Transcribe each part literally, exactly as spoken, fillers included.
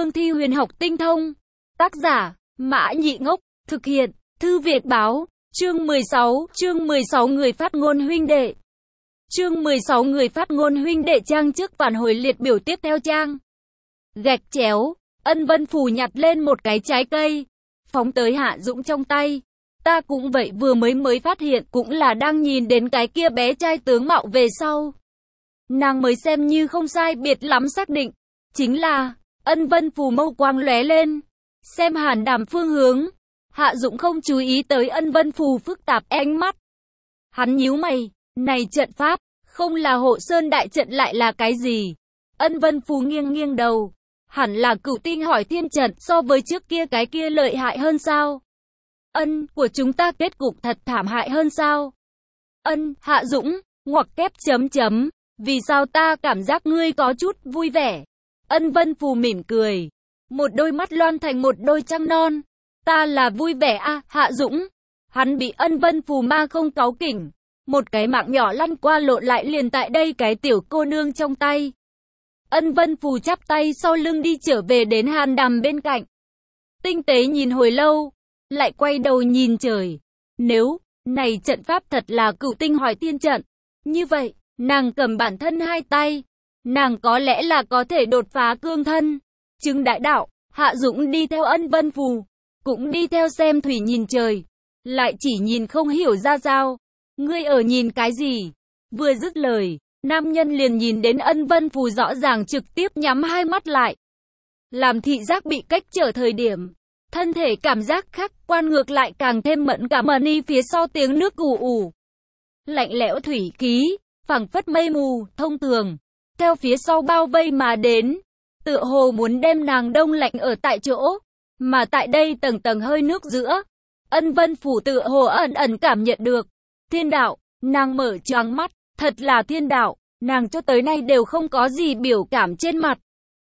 cương thi huyền học tinh thông. Tác giả, Mã Nhị Ngốc, thực hiện, Thư Việt Báo, chương mười sáu, chương mười sáu người phát ngôn huynh đệ. Chương mười sáu người phát ngôn huynh đệ trang trước phản hồi liệt biểu tiếp theo trang. Gạch chéo, Ân Vân Phù nhặt lên một cái trái cây, phóng tới Hạ Dũng trong tay. Ta cũng vậy, vừa mới mới phát hiện, cũng là đang nhìn đến cái kia bé trai tướng mạo về sau. Nàng mới xem như không sai biệt lắm xác định, chính là, Ân Vân Phù mâu quang lóe lên, xem Hàn Đàm phương hướng. Hạ Dũng không chú ý tới Ân Vân Phù phức tạp ánh mắt. Hắn nhíu mày, này trận pháp, không là Hộ Sơn đại trận lại là cái gì? Ân Vân Phù nghiêng nghiêng đầu, hẳn là Cửu Tinh Hỏi Thiên trận, so với trước kia cái kia lợi hại hơn sao? Ân, của chúng ta kết cục thật thảm hại hơn sao? Ân, Hạ Dũng, ngoặc kép chấm chấm, vì sao ta cảm giác ngươi có chút vui vẻ? Ân Vân Phù mỉm cười, một đôi mắt loan thành một đôi trăng non. Ta là vui vẻ à, Hạ Dũng. Hắn bị Ân Vân Phù ma không cáu kỉnh, một cái mạng nhỏ lăn qua lộn lại liền tại đây cái tiểu cô nương trong tay. Ân Vân Phù chắp tay sau lưng đi trở về đến Hàn Đàm bên cạnh. Tinh tế nhìn hồi lâu, lại quay đầu nhìn trời. Nếu, này trận pháp thật là Cửu Tinh Hỏi Thiên trận, như vậy, nàng cầm bản thân hai tay, nàng có lẽ là có thể đột phá cương thân. Chứng đại đạo, Hạ Dũng đi theo Ân Vân Phù, cũng đi theo xem thủy nhìn trời, lại chỉ nhìn không hiểu ra sao. Ngươi ở nhìn cái gì? Vừa dứt lời, nam nhân liền nhìn đến Ân Vân Phù rõ ràng trực tiếp nhắm hai mắt lại. Làm thị giác bị cách trở thời điểm, thân thể cảm giác khác quan ngược lại càng thêm mẫn cảm. Mờ ni phía sau tiếng nước ù ù, lạnh lẽo thủy ký, phảng phất mây mù, thông thường, theo phía sau bao vây mà đến, tựa hồ muốn đem nàng đông lạnh ở tại chỗ. Mà tại đây tầng tầng hơi nước giữa, Ân Vân Phù tựa hồ ẩn ẩn cảm nhận được thiên đạo. Nàng mở choáng mắt, thật là thiên đạo. Nàng cho tới nay đều không có gì biểu cảm trên mặt,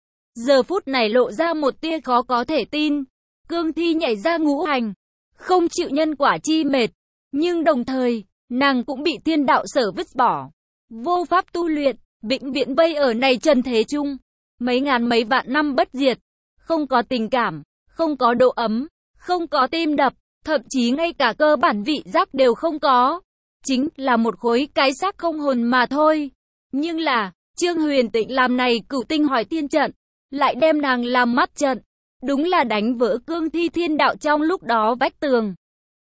giờ phút này lộ ra một tia khó có thể tin. Cương thi nhảy ra ngũ hành, không chịu nhân quả chi mệt, nhưng đồng thời nàng cũng bị thiên đạo sở vứt bỏ, vô pháp tu luyện, vĩnh viễn vây ở này trần thế chung, mấy ngàn mấy vạn năm bất diệt, không có tình cảm, không có độ ấm, không có tim đập, thậm chí ngay cả cơ bản vị giác đều không có, chính là một khối cái xác không hồn mà thôi. Nhưng là, Trương Huyền Tĩnh làm này Cửu Tinh Hỏi Thiên trận, lại đem nàng làm mắt trận, đúng là đánh vỡ cương thi thiên đạo trong lúc đó vách tường,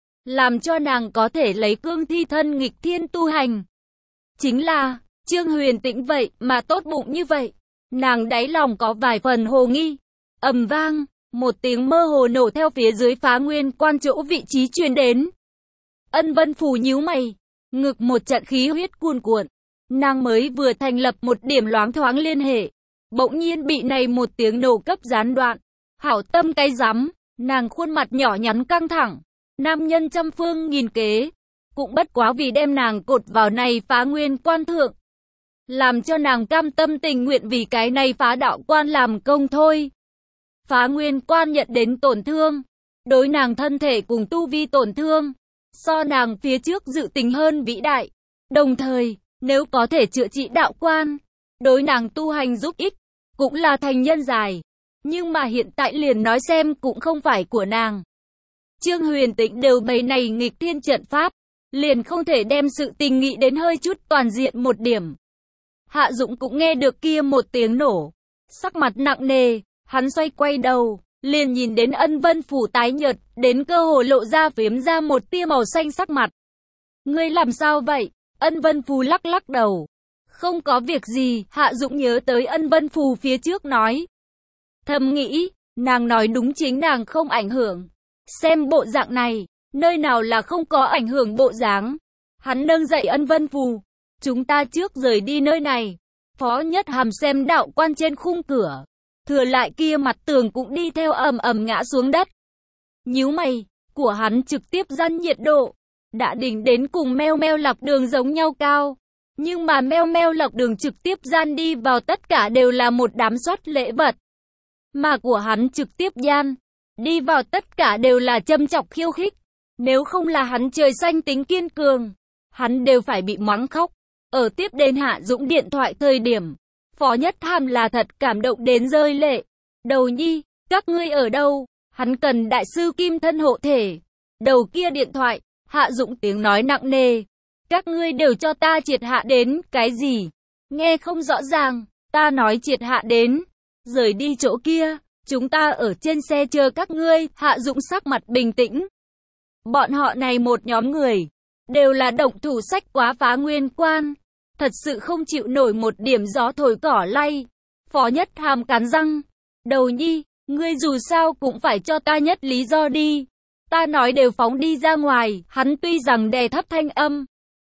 làm cho nàng có thể lấy cương thi thân nghịch thiên tu hành. Chính là, Trương Huyền Tĩnh vậy mà tốt bụng như vậy, nàng đáy lòng có vài phần hồ nghi. Ầm vang, một tiếng mơ hồ nổ theo phía dưới Phá Nguyên Quan chỗ vị trí truyền đến. Ân Vân Phù nhíu mày, ngực một trận khí huyết cuồn cuộn, nàng mới vừa thành lập một điểm loáng thoáng liên hệ, bỗng nhiên bị này một tiếng nổ cấp gián đoạn. Hảo tâm cái rắm, nàng khuôn mặt nhỏ nhắn căng thẳng, nam nhân trăm phương nghìn kế, cũng bất quá vì đem nàng cột vào này Phá Nguyên Quan thượng, làm cho nàng cam tâm tình nguyện vì cái này phá đạo quan làm công thôi. Phá Nguyên Quan nhận đến tổn thương, đối nàng thân thể cùng tu vi tổn thương, so nàng phía trước dự tính hơn vĩ đại. Đồng thời, nếu có thể chữa trị đạo quan, đối nàng tu hành giúp ích, cũng là thành nhân dài. Nhưng mà hiện tại liền nói xem cũng không phải của nàng. Trương Huyền Tĩnh đều bày này nghịch thiên trận pháp, liền không thể đem sự tình nghị đến hơi chút toàn diện một điểm. Hạ Dũng cũng nghe được kia một tiếng nổ, sắc mặt nặng nề, hắn xoay quay đầu, liền nhìn đến Ân Vân Phù tái nhợt, đến cơ hồ lộ ra phiếm ra một tia màu xanh sắc mặt. Ngươi làm sao vậy? Ân Vân Phù lắc lắc đầu. Không có việc gì. Hạ Dũng nhớ tới Ân Vân Phù phía trước nói. Thầm nghĩ, nàng nói đúng, chính nàng không ảnh hưởng. Xem bộ dạng này, nơi nào là không có ảnh hưởng bộ dáng. Hắn nâng dậy Ân Vân Phù. Chúng ta trước rời đi nơi này. Phó Nhất Hàm xem đạo quan trên khung cửa, thừa lại kia mặt tường cũng đi theo ầm ầm ngã xuống đất. Nhíu mày, của hắn trực tiếp dăn nhiệt độ, đã đỉnh đến cùng Meo Meo Lọc Đường giống nhau cao. Nhưng mà Meo Meo Lọc Đường trực tiếp gian đi vào tất cả đều là một đám soát lễ vật. Mà của hắn trực tiếp gian, đi vào tất cả đều là châm chọc khiêu khích. Nếu không là hắn trời xanh tính kiên cường, hắn đều phải bị mắng khóc. Ở tiếp đến Hạ Dũng điện thoại thời điểm, Phó Nhất Hàm là thật cảm động đến rơi lệ. Đầu nhi, Các ngươi ở đâu? Hắn cần đại sư kim thân hộ thể. Đầu kia điện thoại, Hạ Dũng tiếng nói nặng nề. Các ngươi đều cho ta triệt hạ đến, cái gì? Nghe không rõ ràng, ta nói triệt hạ đến. Rời đi chỗ kia, chúng ta ở trên xe chờ các ngươi, Hạ Dũng sắc mặt bình tĩnh. Bọn họ này một nhóm người, đều là động thủ sách quá phá nguyên quan. Thật sự không chịu nổi một điểm gió thổi cỏ lay. Phó Nhất Hàm cắn răng. Đầu nhi, ngươi dù sao cũng phải cho ta nhất lý do đi. Ta nói đều phóng đi ra ngoài, hắn tuy rằng đè thấp thanh âm,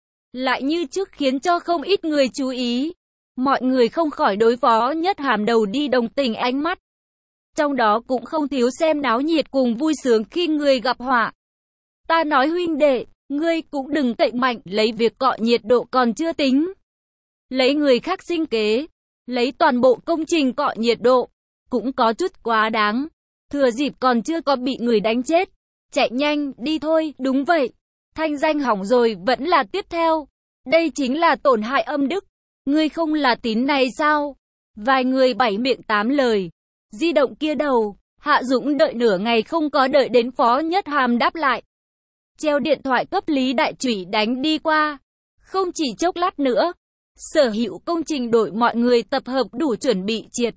lại như trước khiến cho không ít người chú ý. Mọi người không khỏi đối Phó Nhất Hàm đầu đi đồng tình ánh mắt. Trong đó cũng không thiếu xem náo nhiệt cùng vui sướng khi người gặp họa. Ta nói huynh đệ, ngươi cũng đừng cậy mạnh, lấy việc cọ nhiệt độ còn chưa tính. Lấy người khác sinh kế, lấy toàn bộ công trình cọ nhiệt độ, cũng có chút quá đáng. Thừa dịp còn chưa có bị người đánh chết, chạy nhanh, đi thôi, đúng vậy. Thanh danh hỏng rồi vẫn là tiếp theo. Đây chính là tổn hại âm đức. Ngươi không là tín này sao? Vài người bảy miệng tám lời. Di động kia đầu, Hạ Dũng đợi nửa ngày không có đợi đến Phó Nhất Hàm đáp lại. Treo điện thoại cấp Lý Đại Chủy đánh đi qua. Không chỉ chốc lát nữa, sở hữu công trình đội mọi người tập hợp đủ chuẩn bị triệt.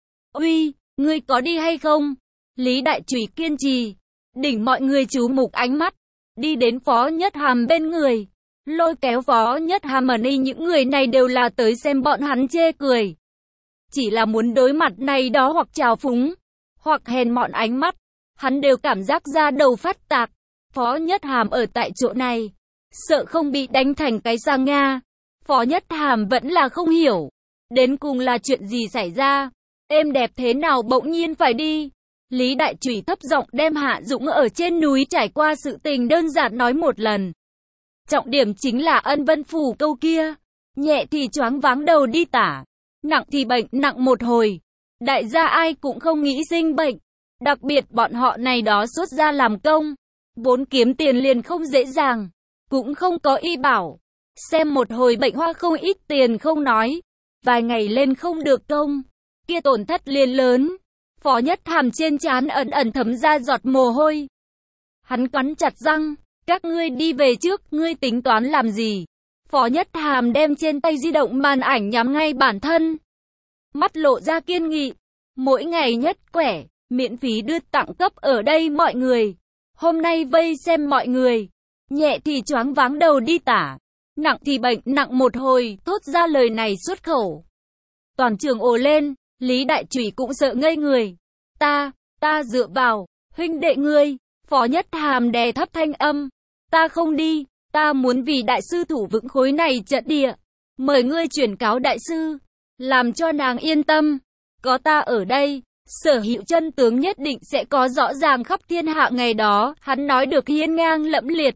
Uy, ngươi có đi hay không? Lý Đại Chủy kiên trì, đỉnh mọi người chú mục ánh mắt, đi đến Phó Nhất Hàm bên người, lôi kéo Phó Nhất Hàm ở đây. Những người này đều là tới xem bọn hắn chê cười, chỉ là muốn đối mặt này đó hoặc trào phúng, hoặc hèn mọn ánh mắt, hắn đều cảm giác ra đầu phát tạc. Phó Nhất Hàm ở tại chỗ này, sợ không bị đánh thành cái sang Nga. Phó Nhất Hàm vẫn là không hiểu, đến cùng là chuyện gì xảy ra, êm đẹp thế nào bỗng nhiên phải đi. Lý Đại Chủy thấp giọng đem Hạ Dũng ở trên núi trải qua sự tình đơn giản nói một lần. Trọng điểm chính là Ân Vân Phủ câu kia, nhẹ thì choáng váng đầu đi tả, nặng thì bệnh nặng một hồi. Đại gia ai cũng không nghĩ sinh bệnh, đặc biệt bọn họ này đó xuất gia làm công, vốn kiếm tiền liền không dễ dàng, cũng không có y bảo. Xem một hồi bệnh hoa không ít tiền không nói, vài ngày lên không được công, kia tổn thất liền lớn. Phó Nhất Hàm trên trán ẩn ẩn thấm ra giọt mồ hôi. Hắn cắn chặt răng, các ngươi đi về trước, ngươi tính toán làm gì? Phó Nhất Hàm đem trên tay di động màn ảnh nhắm ngay bản thân, mắt lộ ra kiên nghị. Mỗi ngày nhất quẻ, miễn phí đưa tặng cấp ở đây mọi người. Hôm nay vây xem mọi người, nhẹ thì choáng váng đầu đi tả, nặng thì bệnh nặng một hồi. Thốt ra lời này xuất khẩu, toàn trường ồ lên. Lý Đại Chủy cũng sợ ngây người. Ta, ta dựa vào, huynh đệ ngươi. Phó Nhất Hàm đè thấp thanh âm. Ta không đi, ta muốn vì đại sư thủ vững khối này trận địa. Mời ngươi chuyển cáo đại sư, làm cho nàng yên tâm. Có ta ở đây, sở hữu chân tướng nhất định sẽ có rõ ràng khắp thiên hạ ngày đó. Hắn nói được hiên ngang lẫm liệt.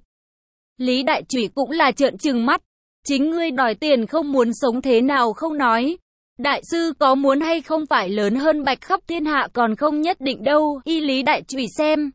Lý Đại Chủy cũng là trợn trừng mắt. Chính ngươi đòi tiền không muốn sống thế nào không nói. Đại sư có muốn hay không phải lớn hơn bạch khắp thiên hạ còn không nhất định đâu. Y Lý Đại Chủy xem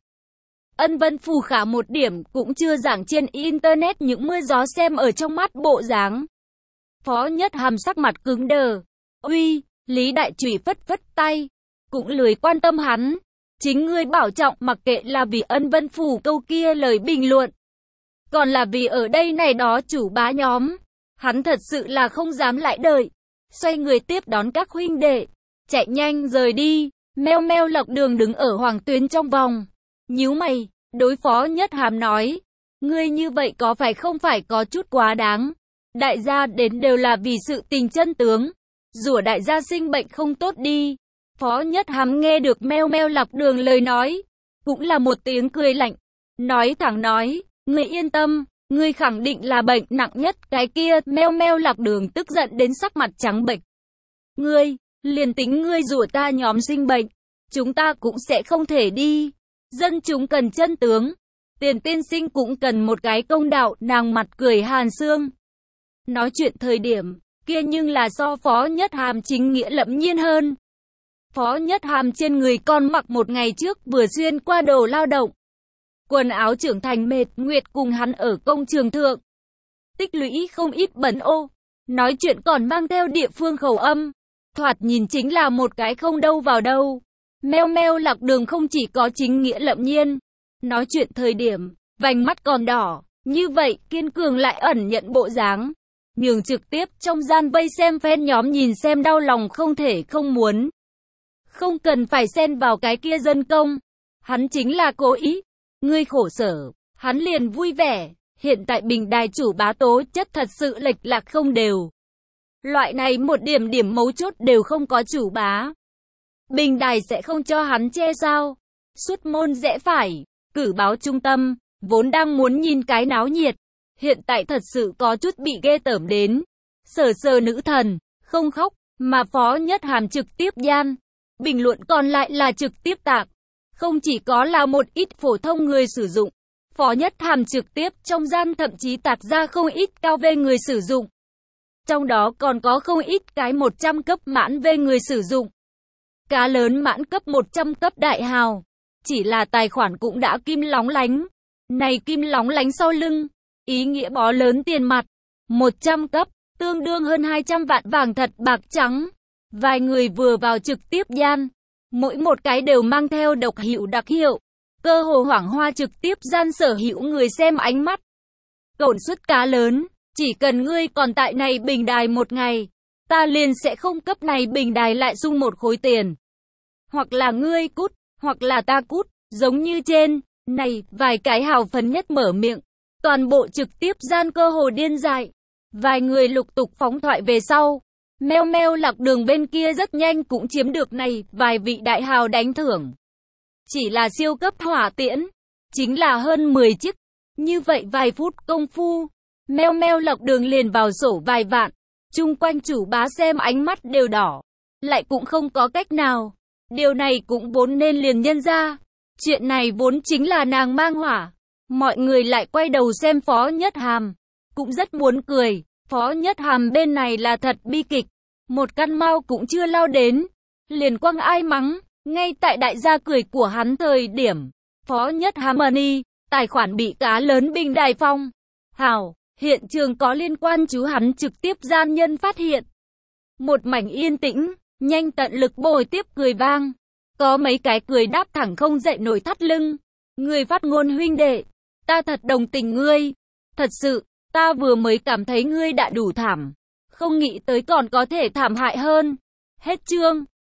Ân Vân Phủ khả một điểm cũng chưa giảng trên internet những mưa gió xem ở trong mắt bộ dáng. Phó Nhất Hàm sắc mặt cứng đờ. Uy, Lý Đại Chủy phất phất tay, cũng lười quan tâm hắn. Chính ngươi bảo trọng, mặc kệ là vì Ân Vân Phủ câu kia lời bình luận, còn là vì ở đây này đó chủ bá nhóm, hắn thật sự là không dám lại đợi. Xoay người tiếp đón các huynh đệ, chạy nhanh rời đi. Meo Meo Lộc Đường đứng ở Hoàng Tuyến trong vòng, nhíu mày, đối Phó Nhất Hàm nói, ngươi như vậy có phải không phải có chút quá đáng? Đại gia đến đều là vì sự tình chân tướng, rủa đại gia sinh bệnh không tốt đi. Phó Nhất Hàm nghe được Meo Meo Lộc Đường lời nói, cũng là một tiếng cười lạnh, nói thẳng nói, ngươi yên tâm, ngươi khẳng định là bệnh nặng nhất cái kia. Meo Meo Lộc Đường tức giận đến sắc mặt trắng bệch. Ngươi, liền tính ngươi rủa ta nhóm sinh bệnh, chúng ta cũng sẽ không thể đi. Dân chúng cần chân tướng, Tiền tiên sinh cũng cần một cái công đạo. Nàng mặt cười hàn sương, nói chuyện thời điểm kia nhưng là so Phó Nhất Hàm chính nghĩa lẫm nhiên hơn. Phó Nhất Hàm trên người còn mặc một ngày trước vừa xuyên qua đồ lao động, quần áo trưởng thành mệt nguyệt, cùng hắn ở công trường thượng tích lũy không ít bẩn ô, nói chuyện còn mang theo địa phương khẩu âm, thoạt nhìn chính là một cái không đâu vào đâu. Meo meo Lạc Đường không chỉ có chính nghĩa lẫm nhiên, nói chuyện thời điểm, vành mắt còn đỏ, như vậy kiên cường lại ẩn nhận bộ dáng. Nhường trực tiếp trong gian vây xem fan nhóm nhìn xem đau lòng không thể không muốn. Không cần phải xen vào cái kia dân công. Hắn chính là cố ý. Ngươi khổ sở, hắn liền vui vẻ. Hiện tại bình đài chủ bá tố chất thật sự lệch lạc không đều. Loại này một điểm điểm mấu chốt đều không có chủ bá. Bình đài sẽ không cho hắn che sao. Suốt môn rẽ phải, cử báo trung tâm, vốn đang muốn nhìn cái náo nhiệt. Hiện tại thật sự có chút bị ghê tởm đến. Sờ sờ nữ thần, không khóc, mà Phó Nhất Hàm trực tiếp gian. Bình luận còn lại là trực tiếp tạc. Không chỉ có là một ít phổ thông người sử dụng. Phó Nhất Hàm trực tiếp trong gian thậm chí tạc ra không ít cao về người sử dụng. Trong đó còn có không ít cái một trăm cấp mãn về người sử dụng. Cá lớn mãn cấp một trăm cấp đại hào. Chỉ là tài khoản cũng đã kim lóng lánh. Này kim lóng lánh sau lưng. Ý nghĩa bó lớn tiền mặt. một trăm cấp, tương đương hơn hai trăm vạn vàng thật bạc trắng. Vài người vừa vào trực tiếp gian. Mỗi một cái đều mang theo độc hiệu đặc hiệu. Cơ hồ hoảng hoa trực tiếp gian sở hữu người xem ánh mắt. Cổn suất cá lớn. Chỉ cần ngươi còn tại này bình đài một ngày. Ta liền sẽ không cấp này bình đài lại sung một khối tiền. Hoặc là ngươi cút, hoặc là ta cút. Giống như trên. Này, vài cái hào phấn nhất mở miệng. Toàn bộ trực tiếp gian cơ hồ điên dại. Vài người lục tục phóng thoại về sau. Meo meo Lạc Đường bên kia rất nhanh cũng chiếm được này, vài vị đại hào đánh thưởng. Chỉ là siêu cấp hỏa tiễn. Chính là hơn mười chiếc. Như vậy vài phút công phu. Meo meo Lạc Đường liền vào sổ vài vạn. Chung quanh chủ bá xem ánh mắt đều đỏ. Lại cũng không có cách nào. Điều này cũng vốn nên liền nhân ra. Chuyện này vốn chính là nàng mang hỏa. Mọi người lại quay đầu xem Phó Nhất Hàm. Cũng rất muốn cười. Phó Nhất Hàm bên này là thật bi kịch. Một căn mau cũng chưa lao đến. Liền quăng ai mắng. Ngay tại đại gia cười của hắn thời điểm. Phó Nhất Hàm money. Tài khoản bị cá lớn bình đài phong. Hảo. Hiện trường có liên quan chú hắn trực tiếp gian nhân phát hiện. Một mảnh yên tĩnh. Nhanh tận lực bồi tiếp cười vang. Có mấy cái cười đáp thẳng không dậy nổi thắt lưng. Người phát ngôn huynh đệ. Ta thật đồng tình ngươi. Thật sự, ta vừa mới cảm thấy ngươi đã đủ thảm. Không nghĩ tới còn có thể thảm hại hơn. Hết chương.